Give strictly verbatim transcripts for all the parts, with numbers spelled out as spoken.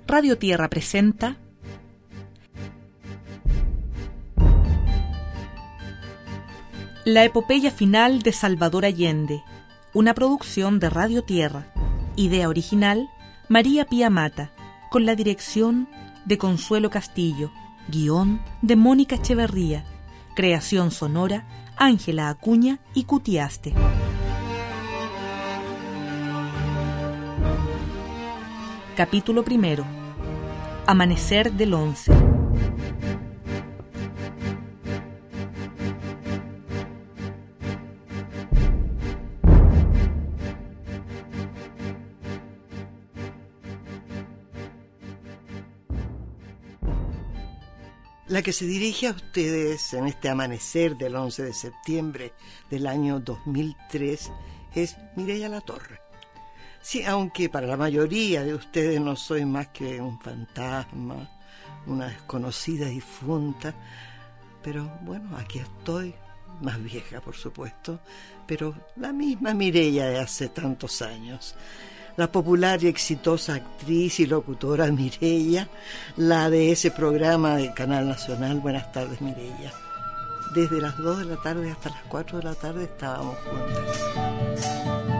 Radio Tierra presenta La epopeya final de Salvador Allende, una producción de Radio Tierra, idea original María Pía Mata, con la dirección de Consuelo Castillo, guión de Mónica Echeverría, creación sonora Ángela Acuña y Cutiaste. Capítulo primero. Amanecer del once. La que se dirige a ustedes en este amanecer del once de septiembre del año dos mil tres es Mireya Latorre. Sí, aunque para la mayoría de ustedes no soy más que un fantasma, una desconocida difunta, pero bueno, aquí estoy, más vieja por supuesto, pero la misma Mireya de hace tantos años. La popular y exitosa actriz y locutora Mireya, la de ese programa del Canal Nacional Buenas tardes Mireya. Desde las dos de la tarde hasta las cuatro de la tarde estábamos juntas.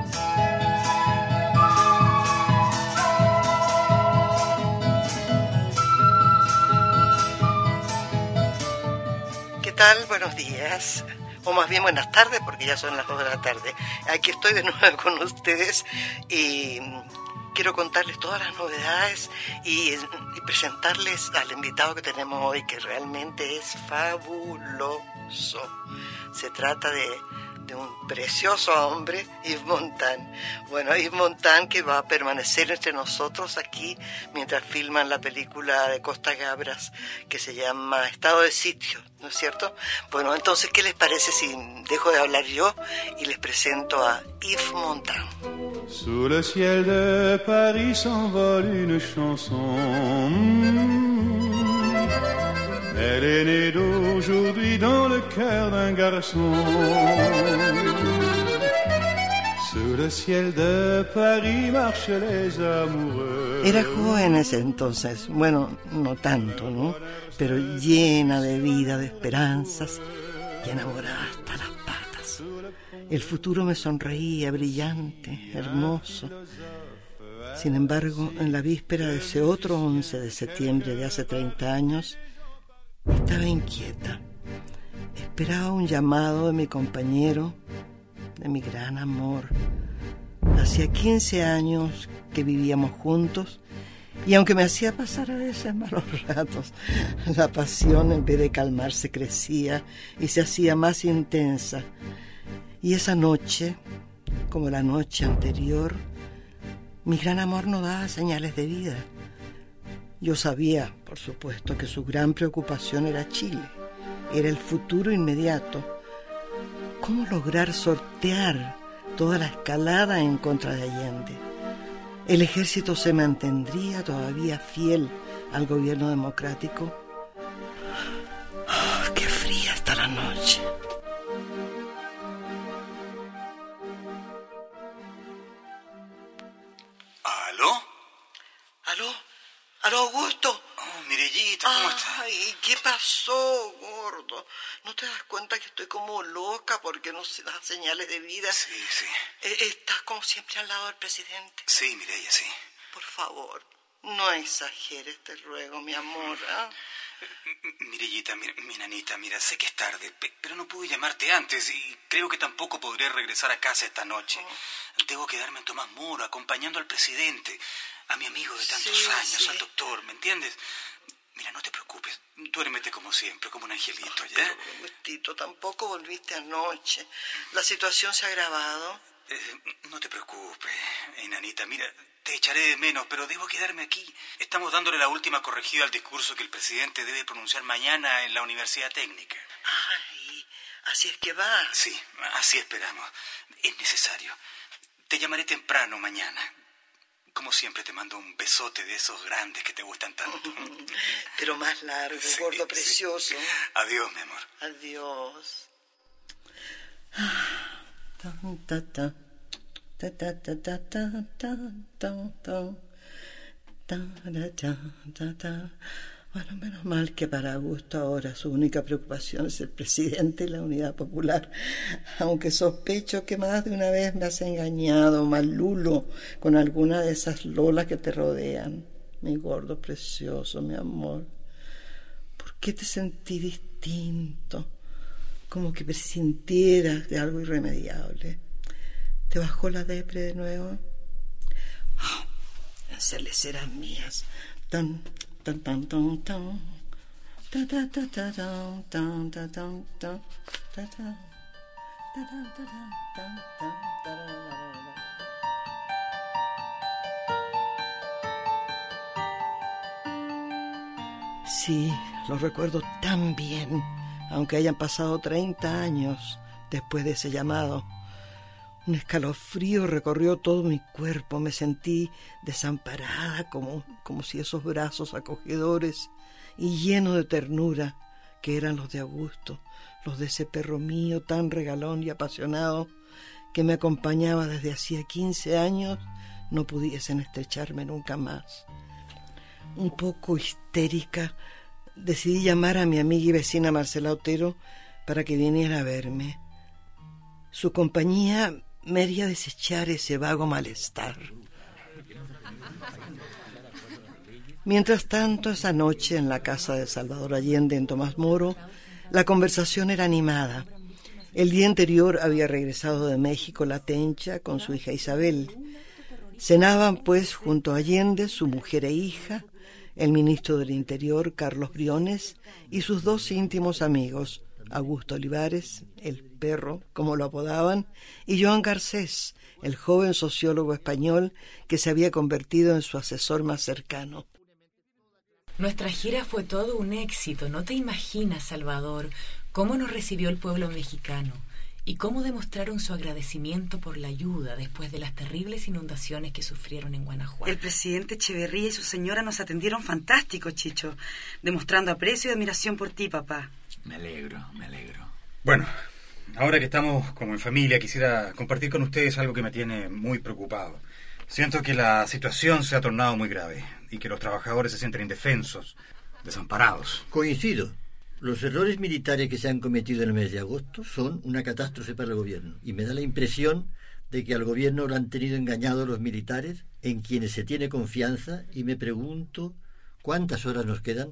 ¿Qué tal? Buenos días. O más bien buenas tardes, porque ya son las dos de la tarde. Aquí estoy de nuevo con ustedes y quiero contarles todas las novedades y, y presentarles al invitado que tenemos hoy, que realmente es fabuloso. Se trata de, de un precioso hombre, Yves Montand. Bueno, Yves Montand, que va a permanecer entre nosotros aquí mientras filman la película de Costa Gabras que se llama Estado de Sitio, ¿no es cierto? Bueno, entonces, ¿qué les parece si dejo de hablar yo y les presento a Yves Montand? Sous le ciel de Paris s'envole une chanson. Elle est née d'aujourd'hui dans le cœur d'un garçon. Sous le ciel de Paris marchent les amoureux. Era joven ese entonces, bueno, no tanto, ¿no? Pero llena de vida, de esperanzas y enamorada hasta las patas. El futuro me sonreía, brillante, hermoso. Sin embargo, en la víspera de ese otro once de septiembre de hace treinta años, estaba inquieta. Esperaba un llamado de mi compañero, de mi gran amor. Hacía quince años que vivíamos juntos y aunque me hacía pasar a veces malos ratos, la pasión en vez de calmarse crecía y se hacía más intensa. Y esa noche, como la noche anterior, mi gran amor no daba señales de vida. Yo sabía, por supuesto, que su gran preocupación era Chile, era el futuro inmediato. ¿Cómo lograr sortear toda la escalada en contra de Allende? ¿El ejército se mantendría todavía fiel al gobierno democrático? Oh, ¡qué fría está la noche! ¿Aló? ¿Aló? ¿Aló, Augusto? Oh, Mireyita, ¿cómo estás? Ay, ¿qué pasó, gordo? ¿No te das cuenta que estoy como loca porque no se dan señales de vida? Sí, sí. Eh, Estás como siempre al lado del presidente. Sí, Mireya, sí. Por favor, no exageres, te ruego, mi amor, ¿eh? Mireyita, mi, mi nanita, mira, sé que es tarde, pe- pero no pude llamarte antes y creo que tampoco podré regresar a casa esta noche. Oh. Debo quedarme en Tomás Moro, acompañando al presidente, a mi amigo de tantos Sí, años, sí. al doctor, ¿me entiendes? Mira, no te preocupes, duérmete como siempre, como un angelito, ¿ya? Pero, Augustito, tampoco volviste anoche. La situación se ha agravado. Eh, no te preocupes, enanita, mira, te echaré de menos, pero debo quedarme aquí. Estamos dándole la última corregida al discurso que el presidente debe pronunciar mañana en la Universidad Técnica. Ay, así es que va. Sí, así esperamos. Es necesario. Te llamaré temprano mañana. Como siempre te mando un besote de esos grandes que te gustan tanto. Pero más largo, Sí, gordo sí. precioso. Adiós, mi amor. Adiós. Tan, ta, ta. Ta, ta, ta, ta, ta, ta, ta, ta. Ta, ra, ta, ta, ta. Bueno, menos mal que para Augusto ahora su única preocupación es el presidente y la Unidad Popular, aunque sospecho que más de una vez me has engañado, malulo, con alguna de esas lolas que te rodean. Mi gordo precioso, mi amor. ¿Por qué te sentí distinto? Como que presintieras de algo irremediable. ¿Te bajó la depre de nuevo? Oh, esas leceras mías, tan... Tan, tan, tan, tan. Ta, ta, ta, ta, tan, tan, ta, tan, tan, ta, ta. Ta, ta, ta, tan, tan, tan, tararara. Sí, lo recuerdo tan bien, aunque hayan pasado treinta años después de ese llamado. Un escalofrío recorrió todo mi cuerpo, me sentí desamparada, como, como si esos brazos acogedores y llenos de ternura, que eran los de Augusto, los de ese perro mío tan regalón y apasionado, que me acompañaba desde hacía quince años, no pudiesen estrecharme nunca más. Un poco histérica, decidí llamar a mi amiga y vecina Marcela Otero para que viniera a verme. Su compañía me haría desechar ese vago malestar. Mientras tanto, esa noche en la casa de Salvador Allende en Tomás Moro, la conversación era animada. El día anterior había regresado de México la Tencha con su hija Isabel. Cenaban, pues, junto a Allende, su mujer e hija, el ministro del Interior, Carlos Briones, y sus dos íntimos amigos, Augusto Olivares, el perro, como lo apodaban, y Joan Garcés, el joven sociólogo español que se había convertido en su asesor más cercano. Nuestra gira fue todo un éxito. No te imaginas, Salvador, cómo nos recibió el pueblo mexicano y cómo demostraron su agradecimiento por la ayuda después de las terribles inundaciones que sufrieron en Guanajuato. El presidente Echeverría y su señora nos atendieron fantástico, Chicho, demostrando aprecio y admiración por ti, papá. Me alegro, me alegro. Bueno, ahora que estamos como en familia, quisiera compartir con ustedes algo que me tiene muy preocupado. Siento que la situación se ha tornado muy grave y que los trabajadores se sienten indefensos, desamparados. Coincido. Los errores militares que se han cometido en el mes de agosto son una catástrofe para el gobierno. Y me da la impresión de que al gobierno lo han tenido engañado los militares, en quienes se tiene confianza, y me pregunto, ¿cuántas horas nos quedan?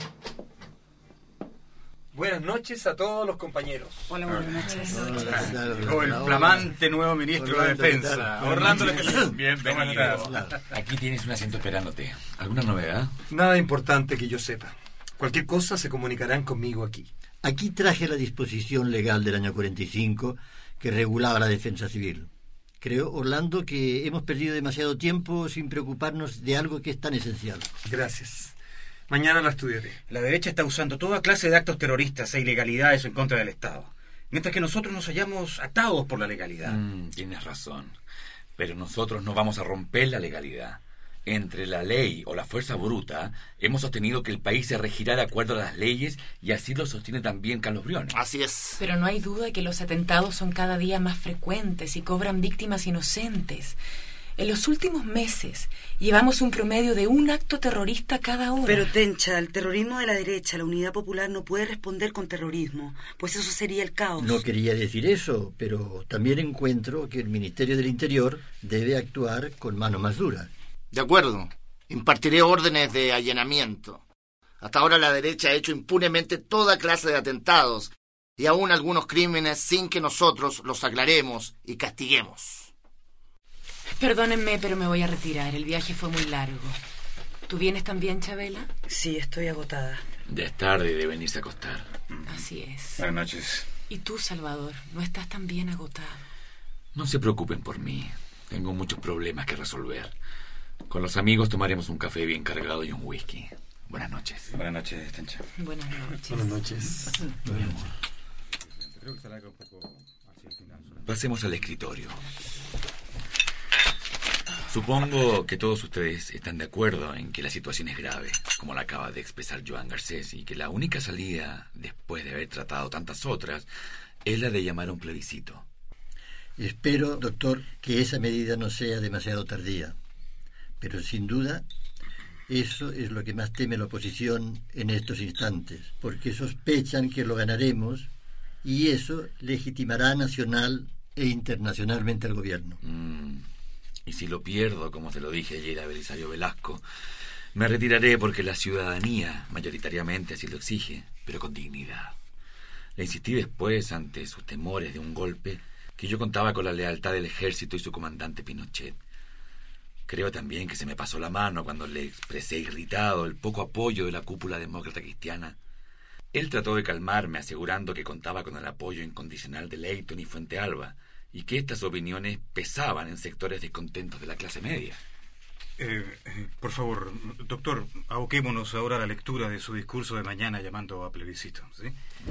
Buenas noches a todos los compañeros. Hola, buenas noches. Llegó el flamante nuevo ministro Orlando, de Defensa. Orlando, bienvenido. Aquí tienes un asiento esperándote. ¿Alguna novedad? Nada importante que yo sepa. Cualquier cosa se comunicarán conmigo aquí. Aquí traje la disposición legal del año cuarenta y cinco que regulaba la defensa civil. Creo, Orlando, que hemos perdido demasiado tiempo sin preocuparnos de algo que es tan esencial. Gracias. Mañana la estudiaré. La derecha está usando toda clase de actos terroristas e ilegalidades en contra del Estado, mientras que nosotros nos hallamos atados por la legalidad. Mm, tienes razón, pero nosotros no vamos a romper la legalidad. Entre la ley o la fuerza bruta, hemos sostenido que el país se regirá de acuerdo a las leyes, y así lo sostiene también Carlos Briones. Así es. Pero no hay duda de que los atentados son cada día más frecuentes y cobran víctimas inocentes. En los últimos meses llevamos un promedio de un acto terrorista cada hora. Pero, Tencha, el terrorismo de la derecha, la Unidad Popular, no puede responder con terrorismo, pues eso sería el caos. No quería decir eso, pero también encuentro que el Ministerio del Interior debe actuar con mano más dura. De acuerdo. Impartiré órdenes de allanamiento. Hasta ahora la derecha ha hecho impunemente toda clase de atentados, y aún algunos crímenes sin que nosotros los aclaremos y castiguemos. Perdónenme, pero me voy a retirar. El viaje fue muy largo. ¿Tú vienes también, Chabela? Sí, estoy agotada. Ya es tarde y deben irse a acostar. Así es. Buenas noches. ¿Y tú, Salvador? ¿No estás tan bien agotado? No se preocupen por mí. Tengo muchos problemas que resolver. Con los amigos tomaremos un café bien cargado y un whisky. Buenas noches. Buenas noches, Tencha. Buenas noches. Buenas noches. Creo que se alarga un poco hacia el final. Pasemos al escritorio. Supongo que todos ustedes están de acuerdo en que la situación es grave, como la acaba de expresar Joan Garcés, y que la única salida, después de haber tratado tantas otras, es la de llamar a un plebiscito. Espero, doctor, que esa medida no sea demasiado tardía. Pero sin duda Eso es lo que más teme la oposición en estos instantes, porque sospechan que lo ganaremos y eso legitimará nacional e internacionalmente al gobierno. Mm. Y si lo pierdo, como se lo dije ayer a Belisario Velasco, me retiraré porque la ciudadanía mayoritariamente así lo exige, pero con dignidad. Le insistí después, ante sus temores de un golpe, que yo contaba con la lealtad del ejército y su comandante Pinochet. Creo también que se me pasó la mano cuando le expresé irritado el poco apoyo de la cúpula demócrata cristiana. Él trató de calmarme, asegurando que contaba con el apoyo incondicional de Leyton y Fuente Alba, y que estas opiniones pesaban en sectores descontentos de la clase media. Eh, eh, por favor, doctor, aboquémonos ahora a la lectura de su discurso de mañana llamando a plebiscito, ¿sí?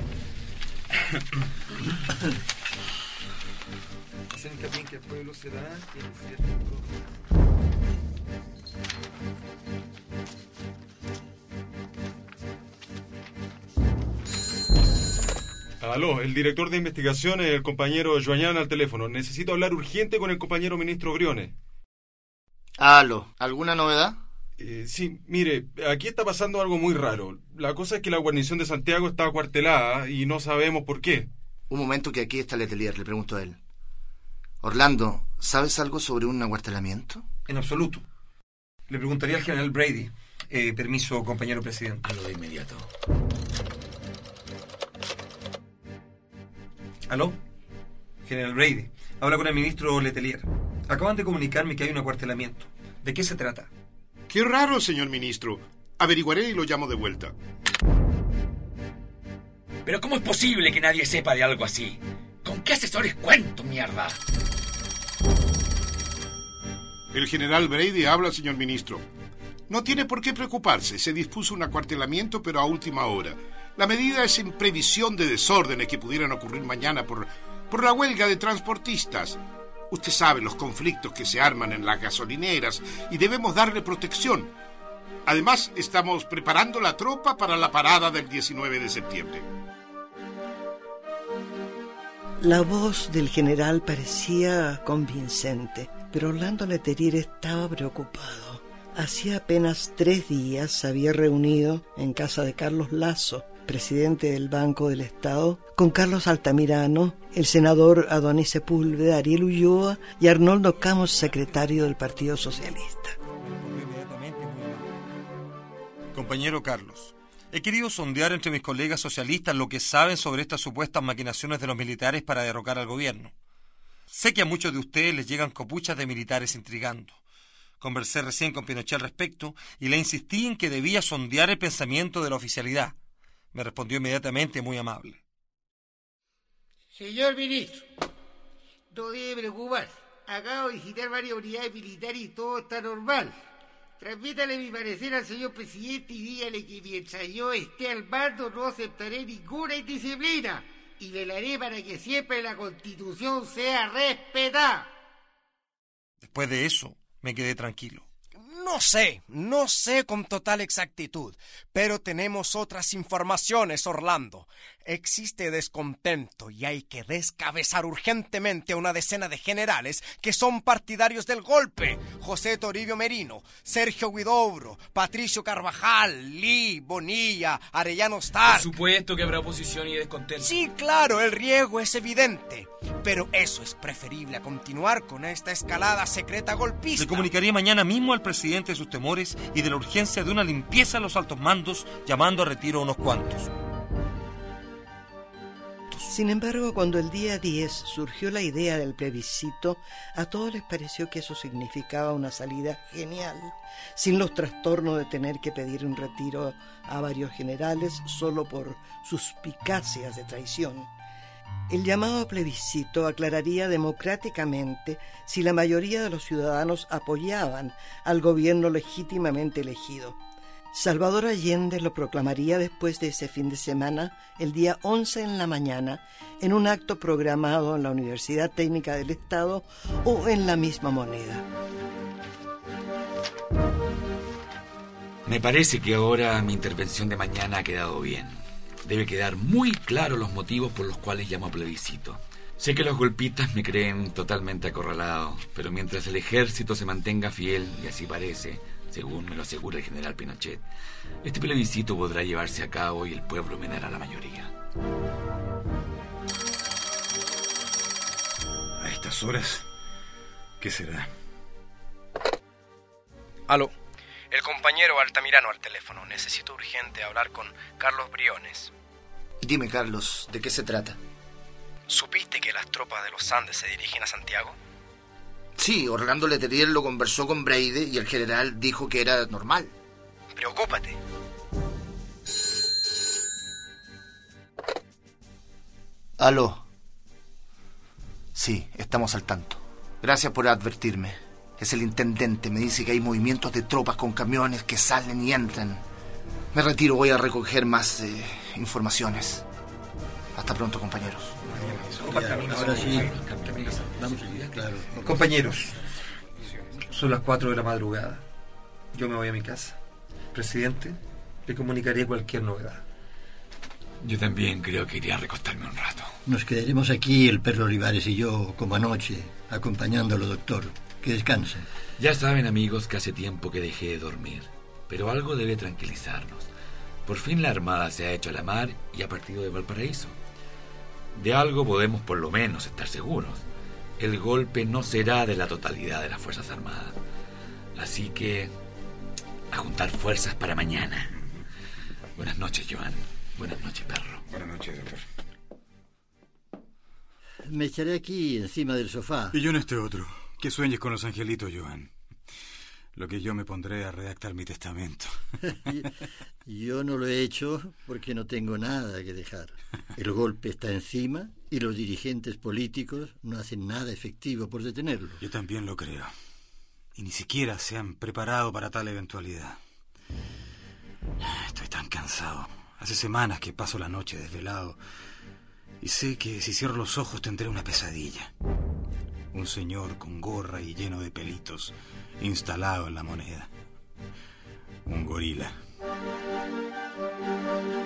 Hacen hincapié en que el pueblo será quien decida. Aló, el director de investigaciones, el compañero Joañán al teléfono. Necesito hablar urgente con el compañero ministro Briones. Aló, ¿alguna novedad? Eh, sí, mire, aquí está pasando algo muy raro. La cosa es que la guarnición de Santiago está acuartelada y no sabemos por qué. Un momento, que aquí está Letelier, le pregunto a él. Orlando, ¿sabes algo sobre un acuartelamiento? En absoluto. Le preguntaría al general Brady. Eh, permiso, compañero presidente. Algo de inmediato. ¿Aló? General Brady. Habla con el ministro Letelier. Acaban de comunicarme que hay un acuartelamiento. ¿De qué se trata? Qué raro, señor ministro. Averiguaré y lo llamo de vuelta. ¿Pero cómo es posible que nadie sepa de algo así? ¿Con qué asesores cuento, mierda? El general Brady habla, señor ministro. No tiene por qué preocuparse. Se dispuso un acuartelamiento, pero a última hora. La medida es en previsión de desórdenes que pudieran ocurrir mañana por, por la huelga de transportistas. Usted sabe los conflictos que se arman en las gasolineras y debemos darle protección. Además, estamos preparando la tropa para la parada del diecinueve de septiembre. La voz del general parecía convincente, pero Orlando Letelier estaba preocupado. Hacía apenas tres días se había reunido en casa de Carlos Lasso, presidente del Banco del Estado, con Carlos Altamirano, el senador Adonis Sepúlveda, Ariel Ulloa y Arnoldo Camus, secretario del Partido Socialista. Compañero Carlos, he querido sondear entre mis colegas socialistas lo que saben sobre estas supuestas maquinaciones de los militares para derrocar al gobierno. Sé que a muchos de ustedes les llegan copuchas de militares intrigando. Conversé recién con Pinochet al respecto y le insistí en que debía sondear el pensamiento de la oficialidad. Me respondió inmediatamente muy amable. Señor ministro, no debe preocupar. Acabo de visitar varias unidades militares y todo está normal. Transmítale mi parecer al señor presidente y dígale que mientras yo esté al mando no aceptaré ninguna indisciplina y velaré para que siempre la Constitución sea respetada. Después de eso, me quedé tranquilo. No sé, no sé con total exactitud, pero tenemos otras informaciones, Orlando. Existe descontento y hay que descabezar urgentemente a una decena de generales que son partidarios del golpe. José Toribio Merino, Sergio Huidobro, Patricio Carvajal, Lee, Bonilla, Arellano Stark. Por supuesto que habrá oposición y descontento. Sí, claro, el riesgo es evidente, pero eso es preferible a continuar con esta escalada secreta golpista. Le comunicaría mañana mismo al presidente de sus temores y de la urgencia de una limpieza en los altos mandos, llamando a retiro a unos cuantos. Sin embargo, cuando el día diez surgió la idea del plebiscito, a todos les pareció que eso significaba una salida genial, sin los trastornos de tener que pedir un retiro a varios generales solo por suspicacias de traición. El llamado plebiscito aclararía democráticamente si la mayoría de los ciudadanos apoyaban al gobierno legítimamente elegido. Salvador Allende lo proclamaría después de ese fin de semana, el día once en la mañana, en un acto programado en la Universidad Técnica del Estado o en la misma Moneda. Me parece que ahora mi intervención de mañana ha quedado bien. Debe quedar muy claro los motivos por los cuales llamo a plebiscito. Sé que los golpistas me creen totalmente acorralado, pero mientras el ejército se mantenga fiel, y así parece, Según me lo asegura el general Pinochet, este plebiscito podrá llevarse a cabo y el pueblo me dará la mayoría. A estas horas, ¿qué será? Aló, el compañero Altamirano al teléfono. Necesito urgente hablar con Carlos Briones. Dime, Carlos, ¿de qué se trata? ¿Supiste que las tropas de los Andes se dirigen a Santiago? Sí, Orlando Letelier lo conversó con Breide y el general dijo que era normal. Preocúpate. Aló. Sí, estamos al tanto. Gracias por advertirme. Es el intendente, me dice que hay movimientos de tropas con camiones que salen y entran. Me retiro, voy a recoger más eh, informaciones. Hasta pronto, compañeros. Ahora sí. Vamos, claro. Compañeros, son las cuatro de la madrugada. Yo me voy a mi casa. Presidente, le comunicaré cualquier novedad. Yo también creo que iré a recostarme un rato. Nos quedaremos aquí, el perro Olivares y yo, como anoche, acompañándolo, doctor. Que descanse. Ya saben, amigos, que hace tiempo que dejé de dormir. Pero algo debe tranquilizarnos. Por fin la Armada se ha hecho a la mar y ha partido de Valparaíso. De algo podemos por lo menos estar seguros. El golpe no será de la totalidad de las Fuerzas Armadas. Así que a juntar fuerzas para mañana. Buenas noches, Joan. Buenas noches, perro. Buenas noches, doctor. Me echaré aquí, encima del sofá. Y yo en este otro. Que sueñes con los angelitos, Joan. Lo que yo me pondré a redactar mi testamento. Yo no lo he hecho porque no tengo nada que dejar. El golpe está encima y los dirigentes políticos no hacen nada efectivo por detenerlo. Yo también lo creo. Y ni siquiera se han preparado para tal eventualidad. Estoy tan cansado. Hace semanas que paso la noche desvelado. Y sé que si cierro los ojos tendré una pesadilla. Un señor con gorra y lleno de pelitos instalado en la moneda. Un gorila.